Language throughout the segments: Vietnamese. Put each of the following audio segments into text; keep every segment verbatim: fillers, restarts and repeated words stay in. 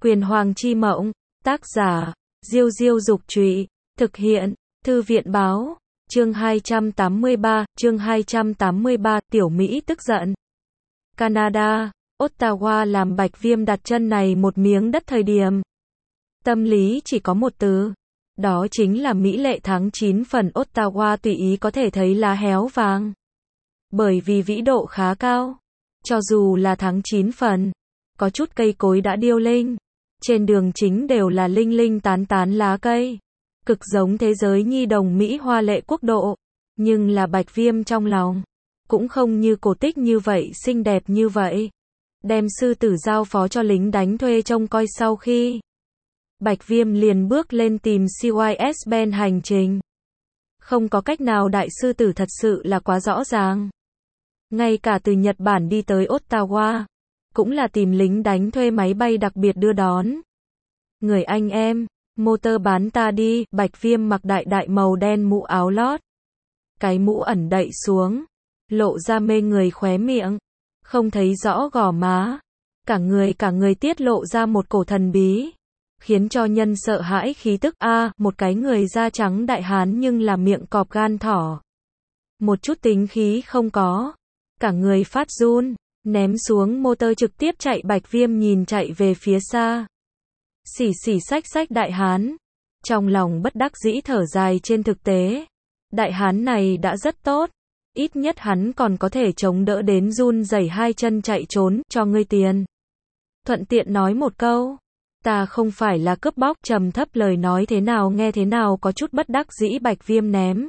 Quyền Hoàng chi mộng, tác giả, Diêu Diêu Dục Trụy, thực hiện, Thư viện Báo, chương hai trăm tám mươi ba, chương hai trăm tám mươi ba, Tiểu Mỹ tức giận. Canada, Ottawa làm Bạch Viêm đặt chân này một miếng đất thời điểm. Tâm lý chỉ có một từ. Đó chính là mỹ lệ. Tháng chín phần Ottawa tùy ý có thể thấy lá héo vàng. Bởi vì vĩ độ khá cao. Cho dù là tháng chín phần, có chút cây cối đã điêu linh. Trên đường chính đều là linh linh tán tán lá cây. Cực giống thế giới nhi đồng Mỹ hoa lệ quốc độ. Nhưng là Bạch Viêm trong lòng. Cũng không như cổ tích như vậy xinh đẹp như vậy. Đem sư tử giao phó cho lính đánh thuê trông coi sau khi. Bạch Viêm liền bước lên tìm xê i ét Ben hành trình. Không có cách nào đại sư tử thật sự là quá rõ ràng. Ngay cả từ Nhật Bản đi tới Ottawa, cũng là tìm lính đánh thuê máy bay đặc biệt đưa đón. Người anh em, motor bán ta đi, Bạch Viêm mặc đại đại màu đen mũ áo lót. Cái mũ ẩn đậy xuống, lộ ra mê người khóe miệng, không thấy rõ gò má. Cả người cả người tiết lộ ra một cổ thần bí, khiến cho nhân sợ hãi khí tức. A, à, một cái người da trắng đại hán nhưng là miệng cọp gan thỏ. Một chút tính khí không có. Cả người phát run, ném xuống motor trực tiếp chạy. Bạch Viêm nhìn chạy về phía xa. Xỉ xỉ xách xách đại hán. Trong lòng bất đắc dĩ thở dài. Trên thực tế, đại hán này đã rất tốt. Ít nhất hắn còn có thể chống đỡ đến run rẩy hai chân chạy trốn. Cho ngươi tiền. Thuận tiện nói một câu. Ta không phải là cướp bóc. Trầm thấp lời nói thế nào nghe thế nào có chút bất đắc dĩ. Bạch Viêm ném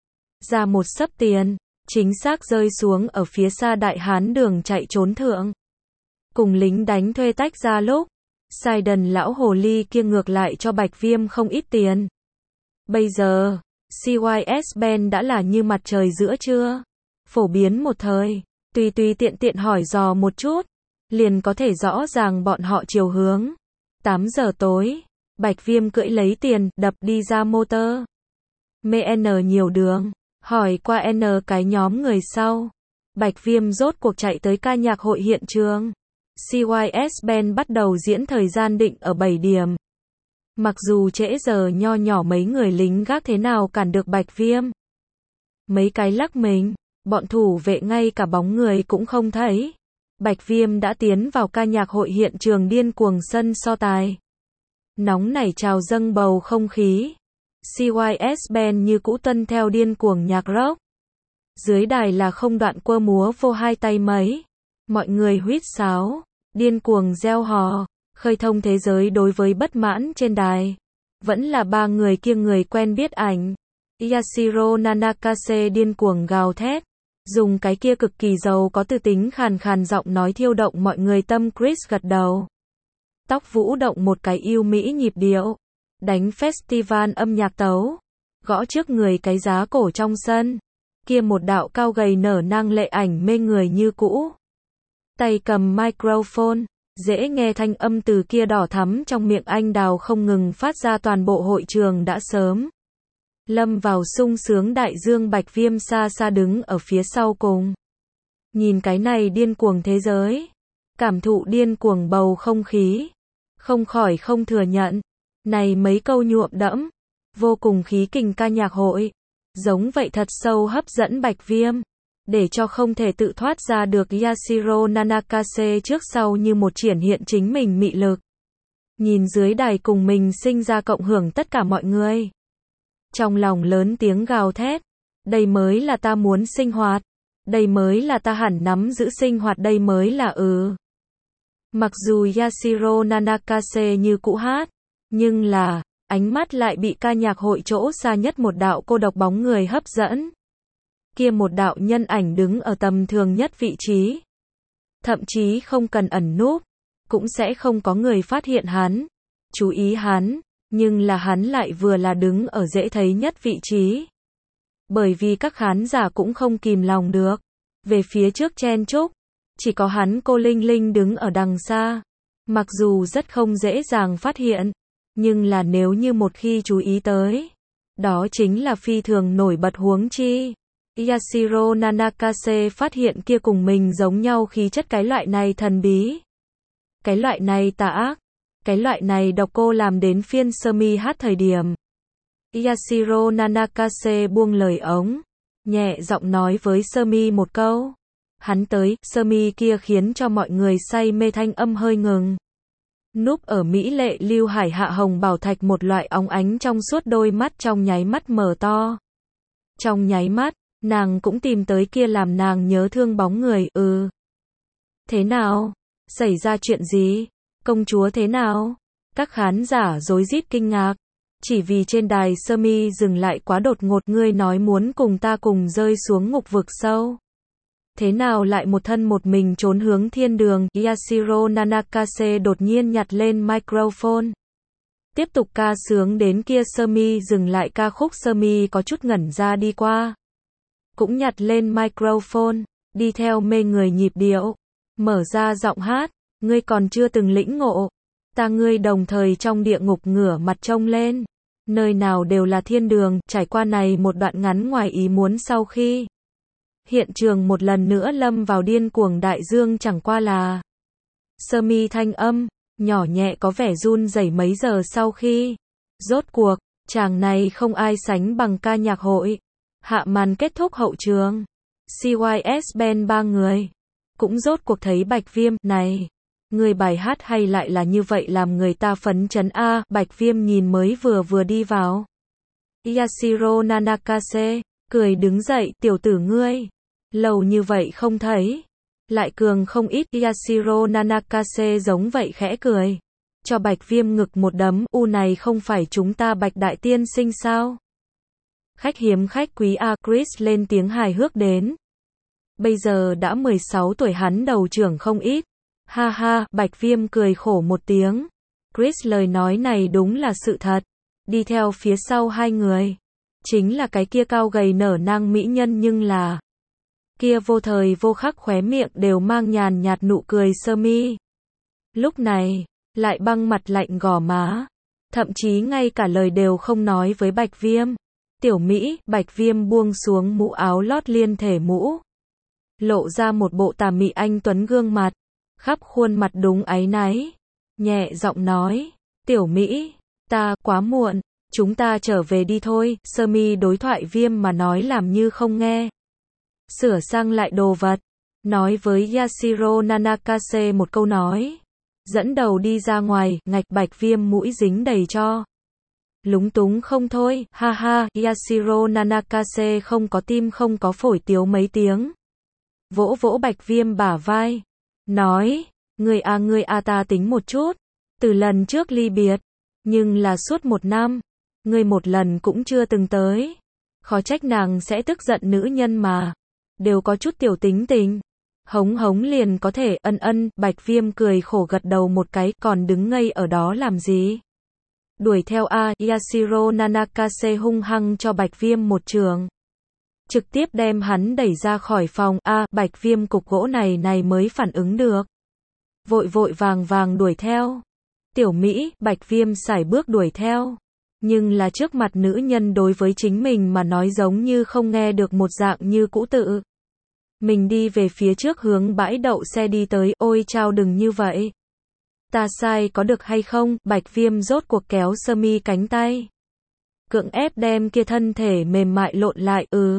ra một xấp tiền, chính xác rơi xuống ở phía xa đại hán đường chạy trốn thượng. Cùng lính đánh thuê tách ra lúc, Sidon lão hồ ly kia ngược lại cho Bạch Viêm không ít tiền. Bây giờ, xê i ét Ben đã là như mặt trời giữa trưa. Phổ biến một thời, tùy tùy tiện tiện hỏi dò một chút, liền có thể rõ ràng bọn họ chiều hướng. tám giờ tối, Bạch Viêm cưỡi lấy tiền, đập đi ra motor. Mê N nhiều đường, hỏi qua N cái nhóm người sau. Bạch Viêm rốt cuộc chạy tới ca nhạc hội hiện trường. xê i ét Ben bắt đầu diễn thời gian định ở bảy điểm. Mặc dù trễ giờ nho nhỏ mấy người lính gác thế nào cản được Bạch Viêm. Mấy cái lắc mình, bọn thủ vệ ngay cả bóng người cũng không thấy. Bạch Viêm đã tiến vào ca nhạc hội hiện trường điên cuồng sân so tài. Nóng nảy trào dâng bầu không khí. xê i ét Ben như cũ tuân theo điên cuồng nhạc rock. Dưới đài là không đoạn quơ múa vô hai tay mấy. Mọi người huýt sáo, điên cuồng reo hò, khơi thông thế giới đối với bất mãn trên đài. Vẫn là ba người kia người quen biết ảnh. Yashiro Nanakase điên cuồng gào thét. Dùng cái kia cực kỳ giàu có tư tính khàn khàn giọng nói thiêu động mọi người tâm. Chris gật đầu. Tóc vũ động một cái yêu mỹ nhịp điệu. Đánh festival âm nhạc tấu. Gõ trước người cái giá cổ trong sân. Kia một đạo cao gầy nở nang lệ ảnh mê người như cũ. Tay cầm microphone. Dễ nghe thanh âm từ kia đỏ thắm trong miệng anh đào không ngừng phát ra. Toàn bộ hội trường đã sớm lâm vào sung sướng đại dương. Bạch Viêm xa xa đứng ở phía sau cùng. Nhìn cái này điên cuồng thế giới. Cảm thụ điên cuồng bầu không khí. Không khỏi không thừa nhận. Này mấy câu nhuộm đẫm. Vô cùng khí kình ca nhạc hội. Giống vậy thật sâu hấp dẫn Bạch Viêm. Để cho không thể tự thoát ra được. Yashiro Nanakase trước sau như một triển hiện chính mình mị lực. Nhìn dưới đài cùng mình sinh ra cộng hưởng tất cả mọi người. Trong lòng lớn tiếng gào thét. Đây mới là ta muốn sinh hoạt. Đây mới là ta hẳn nắm giữ sinh hoạt. Đây mới là ừ. Mặc dù Yashiro Nanakase như cũ hát. Nhưng là, ánh mắt lại bị ca nhạc hội chỗ xa nhất một đạo cô độc bóng người hấp dẫn. Kia một đạo nhân ảnh đứng ở tầm thường nhất vị trí. Thậm chí không cần ẩn núp. Cũng sẽ không có người phát hiện hắn. Chú ý hắn. Nhưng là hắn lại vừa là đứng ở dễ thấy nhất vị trí. Bởi vì các khán giả cũng không kìm lòng được. Về phía trước chen chúc. Chỉ có hắn cô Linh Linh đứng ở đằng xa. Mặc dù rất không dễ dàng phát hiện. Nhưng là nếu như một khi chú ý tới. Đó chính là phi thường nổi bật huống chi. Yashiro Nanakase phát hiện kia cùng mình giống nhau khí chất cái loại này thần bí. Cái loại này tà ác. Cái loại này độc cô làm đến phiên sơ mi hát thời điểm. Yashiro Nanakase buông lời ống, nhẹ giọng nói với sơ mi một câu. Hắn tới, sơ mi kia khiến cho mọi người say mê thanh âm hơi ngừng. Núp ở mỹ lệ lưu hải hạ hồng bảo thạch một loại óng ánh trong suốt đôi mắt trong nháy mắt mở to. Trong nháy mắt, nàng cũng tìm tới kia làm nàng nhớ thương bóng người, ừ. Thế nào? Xảy ra chuyện gì? Công chúa thế nào? Các khán giả rối rít kinh ngạc. Chỉ vì trên đài sơ mi dừng lại quá đột ngột, ngươi nói muốn cùng ta cùng rơi xuống ngục vực sâu. Thế nào lại một thân một mình trốn hướng thiên đường? Yashiro Nanakase đột nhiên nhặt lên microphone. Tiếp tục ca sướng đến kia sơ mi dừng lại ca khúc, sơ mi có chút ngẩn ra đi qua. Cũng nhặt lên microphone, đi theo mê người nhịp điệu. Mở ra giọng hát, ngươi còn chưa từng lĩnh ngộ. Ta ngươi đồng thời trong địa ngục ngửa mặt trông lên. Nơi nào đều là thiên đường, trải qua này một đoạn ngắn ngoài ý muốn sau khi. Hiện trường một lần nữa lâm vào điên cuồng đại dương chẳng qua là. Sơ mi thanh âm, nhỏ nhẹ có vẻ run rẩy mấy giờ sau khi. Rốt cuộc, chàng này không ai sánh bằng ca nhạc hội. Hạ màn kết thúc hậu trường. xê i ét Band ba người. Cũng rốt cuộc thấy Bạch Viêm, này. Người bài hát hay lại là như vậy làm người ta phấn chấn a. Bạch Viêm nhìn mới vừa vừa đi vào. Yashiro Nanakase, cười đứng dậy, tiểu tử ngươi. Lâu như vậy không thấy. Lại cường không ít. Yashiro Nanakase giống vậy khẽ cười. Cho Bạch Viêm ngực một đấm, u này không phải chúng ta Bạch Đại Tiên Sinh sao? Khách hiếm khách quý a. Chris lên tiếng hài hước đến. Bây giờ đã mười sáu tuổi, hắn đầu trưởng không ít. Ha ha, Bạch Viêm cười khổ một tiếng. Chris lời nói này đúng là sự thật. Đi theo phía sau hai người. Chính là cái kia cao gầy nở nang mỹ nhân, nhưng là. Kia vô thời vô khắc khóe miệng đều mang nhàn nhạt nụ cười sơ mi. Lúc này, lại băng mặt lạnh gò má. Thậm chí ngay cả lời đều không nói với Bạch Viêm. Tiểu Mỹ, Bạch Viêm buông xuống mũ áo lót liên thể mũ. Lộ ra một bộ tà mị anh tuấn gương mặt. Khắp khuôn mặt đúng áy náy. Nhẹ giọng nói. Tiểu Mỹ, ta, quá muộn. Chúng ta trở về đi thôi. Sơ mi đối thoại Viêm mà nói làm như không nghe. Sửa sang lại đồ vật. Nói với Yashiro Nanakase một câu nói. Dẫn đầu đi ra ngoài, ngạch Bạch Viêm mũi dính đầy cho. Lúng túng không thôi, ha ha. Yashiro Nanakase không có tim không có phổi tiếu mấy tiếng. Vỗ vỗ Bạch Viêm bả vai. Nói, người a người a ta tính một chút. Từ lần trước ly biệt. Nhưng là suốt một năm. Người một lần cũng chưa từng tới. Khó trách nàng sẽ tức giận, nữ nhân mà. Đều có chút tiểu tính tình. Hống hống liền có thể, ân ân. Bạch Viêm cười khổ gật đầu một cái, còn đứng ngây ở đó làm gì? Đuổi theo a. Yashiro Nanakase hung hăng cho Bạch Viêm một trường. Trực tiếp đem hắn đẩy ra khỏi phòng a. Bạch Viêm cục gỗ này này mới phản ứng được. Vội vội vàng vàng đuổi theo. Tiểu Mỹ, Bạch Viêm sải bước đuổi theo. Nhưng là trước mặt nữ nhân đối với chính mình mà nói giống như không nghe được một dạng như cũ tự. Mình đi về phía trước hướng bãi đậu xe đi tới, ôi chao đừng như vậy. Ta sai có được hay không? Bạch Viêm rốt cuộc kéo sơ mi cánh tay. Cưỡng ép đem kia thân thể mềm mại lộn lại, ừ.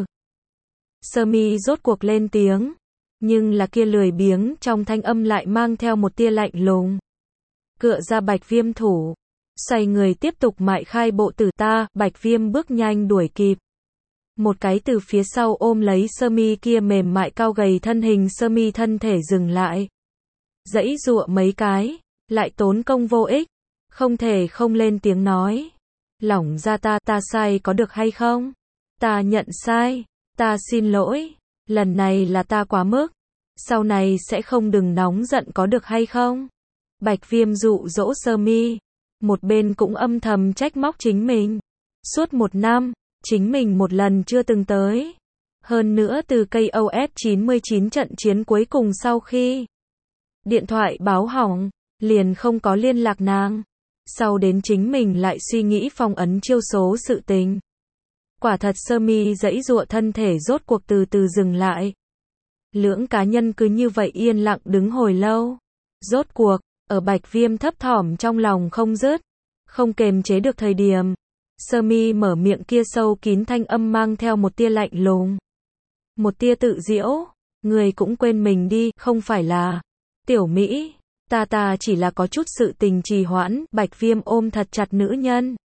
Sơ mi rốt cuộc lên tiếng. Nhưng là kia lười biếng trong thanh âm lại mang theo một tia lạnh lùng. Cựa ra Bạch Viêm thủ. Xoay người tiếp tục mại khai bộ tử ta. Bạch Viêm bước nhanh đuổi kịp. Một cái từ phía sau ôm lấy sơ mi kia mềm mại cao gầy thân hình, sơ mi thân thể dừng lại. Giãy giụa mấy cái. Lại tốn công vô ích. Không thể không lên tiếng nói. Lỏng ra ta, ta sai có được hay không? Ta nhận sai. Ta xin lỗi. Lần này là ta quá mức. Sau này sẽ không đừng nóng giận có được hay không? Bạch Viêm dụ dỗ sơ mi. Một bên cũng âm thầm trách móc chính mình. Suốt một năm, chính mình một lần chưa từng tới. Hơn nữa từ cây O F chín mươi chín trận chiến cuối cùng sau khi điện thoại báo hỏng, liền không có liên lạc nàng. Sau đến chính mình lại suy nghĩ phong ấn chiêu số sự tình. Quả thật sơ mi giãy giụa thân thể rốt cuộc từ từ dừng lại. Lưỡng cá nhân cứ như vậy yên lặng đứng hồi lâu. Rốt cuộc, Ở Bạch Viêm thấp thỏm trong lòng không dứt, không kềm chế được thời điểm, Sơ Mi mở miệng kia sâu kín thanh âm mang theo một tia lạnh lùng, một tia tự giễu, người cũng quên mình đi, không phải là Tiểu Mỹ, ta ta chỉ là có chút sự tình trì hoãn. Bạch Viêm ôm thật chặt nữ nhân.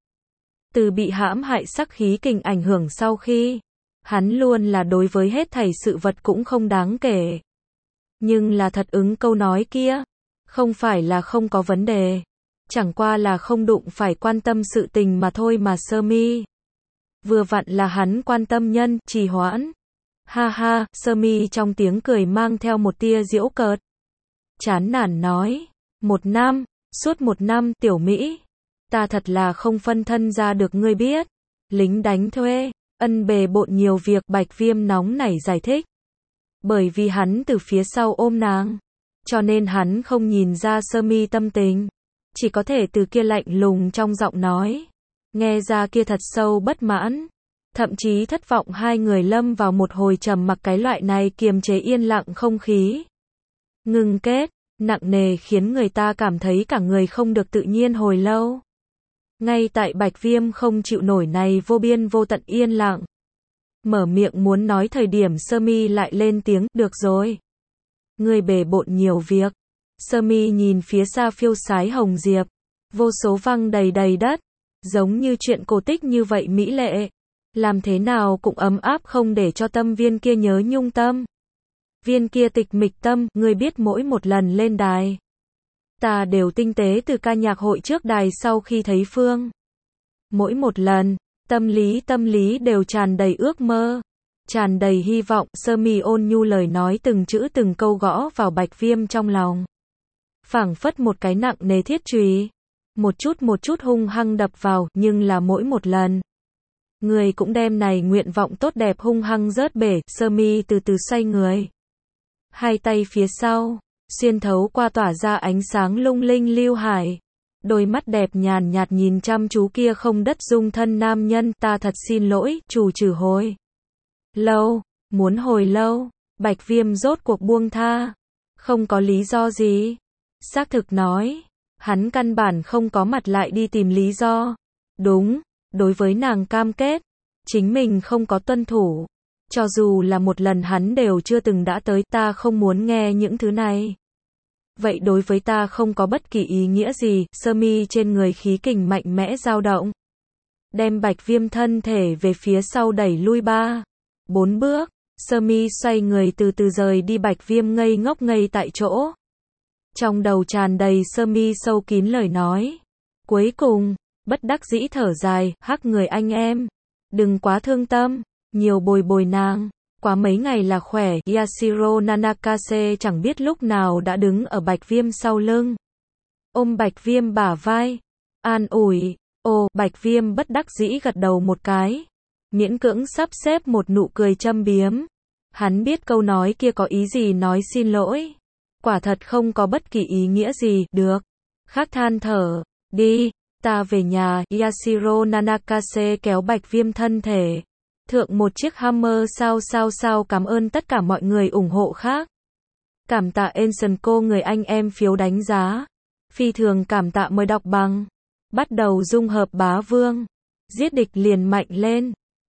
Từ bị hãm hại sắc khí kình ảnh hưởng sau khi, hắn luôn là đối với hết thảy sự vật cũng không đáng kể. Nhưng là thật ứng câu nói kia, không phải là không có vấn đề, chẳng qua là không đụng phải quan tâm sự tình mà thôi mà Sơ Mi. Vừa vặn là hắn quan tâm nhân, trì hoãn. Ha ha, Sơ Mi trong tiếng cười mang theo một tia giễu cợt. Chán nản nói, một năm, suốt một năm Tiểu Mỹ, ta thật là không phân thân ra được ngươi biết. Lính đánh thuê, ân bề bộn nhiều việc. Bạch Viêm nóng nảy giải thích. Bởi vì hắn từ phía sau ôm nàng, cho nên hắn không nhìn ra Sơ Mi tâm tình, chỉ có thể từ kia lạnh lùng trong giọng nói, nghe ra kia thật sâu bất mãn, thậm chí thất vọng. Hai người lâm vào một hồi trầm mặc, cái loại này kiềm chế yên lặng không khí ngưng kết, nặng nề khiến người ta cảm thấy cả người không được tự nhiên hồi lâu. Ngay tại Bạch Viêm không chịu nổi này vô biên vô tận yên lặng, mở miệng muốn nói thời điểm, Sơ Mi lại lên tiếng, được rồi. Người bề bộn nhiều việc. Sơ Mi nhìn phía xa phiêu sái hồng diệp, vô số văng đầy đầy đất, giống như chuyện cổ tích như vậy mỹ lệ, làm thế nào cũng ấm áp, không để cho tâm viên kia nhớ nhung tâm. Viên kia tịch mịch tâm, ngươi biết mỗi một lần lên đài, ta đều tinh tế từ ca nhạc hội trước đài sau khi thấy Phương. Mỗi một lần, tâm lý tâm lý đều tràn đầy ước mơ, tràn đầy hy vọng. Sơ Mi ôn nhu lời nói từng chữ từng câu gõ vào Bạch Viêm trong lòng, phảng phất một cái nặng nề thiết chùy, một chút một chút hung hăng đập vào, nhưng là mỗi một lần, người cũng đem này nguyện vọng tốt đẹp hung hăng rớt bể. Sơ Mi từ từ xoay người, hai tay phía sau, xuyên thấu qua tỏa ra ánh sáng lung linh lưu hải, đôi mắt đẹp nhàn nhạt nhìn chăm chú kia không đất dung thân nam nhân. Ta thật xin lỗi, chủ trừ hồi lâu, muốn hồi lâu. Bạch Viêm rốt cuộc buông tha, không có lý do gì. Xác thực nói, hắn căn bản không có mặt lại đi tìm lý do. Đúng, đối với nàng cam kết, chính mình không có tuân thủ, cho dù là một lần hắn đều chưa từng đã tới. Ta không muốn nghe những thứ này. Vậy đối với ta không có bất kỳ ý nghĩa gì. Sơ Mi trên người khí kình mạnh mẽ dao động, đem Bạch Viêm thân thể về phía sau đẩy lui ba, bốn bước. Sơ Mi xoay người từ từ rời đi. Bạch Viêm ngây ngốc ngây tại chỗ, trong đầu tràn đầy Sơ Mi sâu kín lời nói. Cuối cùng, bất đắc dĩ thở dài, hắc người anh em, đừng quá thương tâm, nhiều bồi bồi nàng. Quá mấy ngày là khỏe. Yashiro Nanakase chẳng biết lúc nào đã đứng ở Bạch Viêm sau lưng, ôm Bạch Viêm bả vai, an ủi. Ồ, Bạch Viêm bất đắc dĩ gật đầu một cái, miễn cưỡng sắp xếp một nụ cười châm biếm. Hắn biết câu nói kia có ý gì, nói xin lỗi, quả thật không có bất kỳ ý nghĩa gì. Được, khắc than thở, đi, ta về nhà. Yashiro Nanakase kéo Bạch Viêm thân thể thượng một chiếc Hammer. Sao sao sao, cảm ơn tất cả mọi người ủng hộ khác. Cảm tạ Ancient cô người anh em phiếu đánh giá. Phi thường cảm tạ. Mời đọc bằng. Bắt đầu dung hợp bá vương, giết địch liền mạnh lên.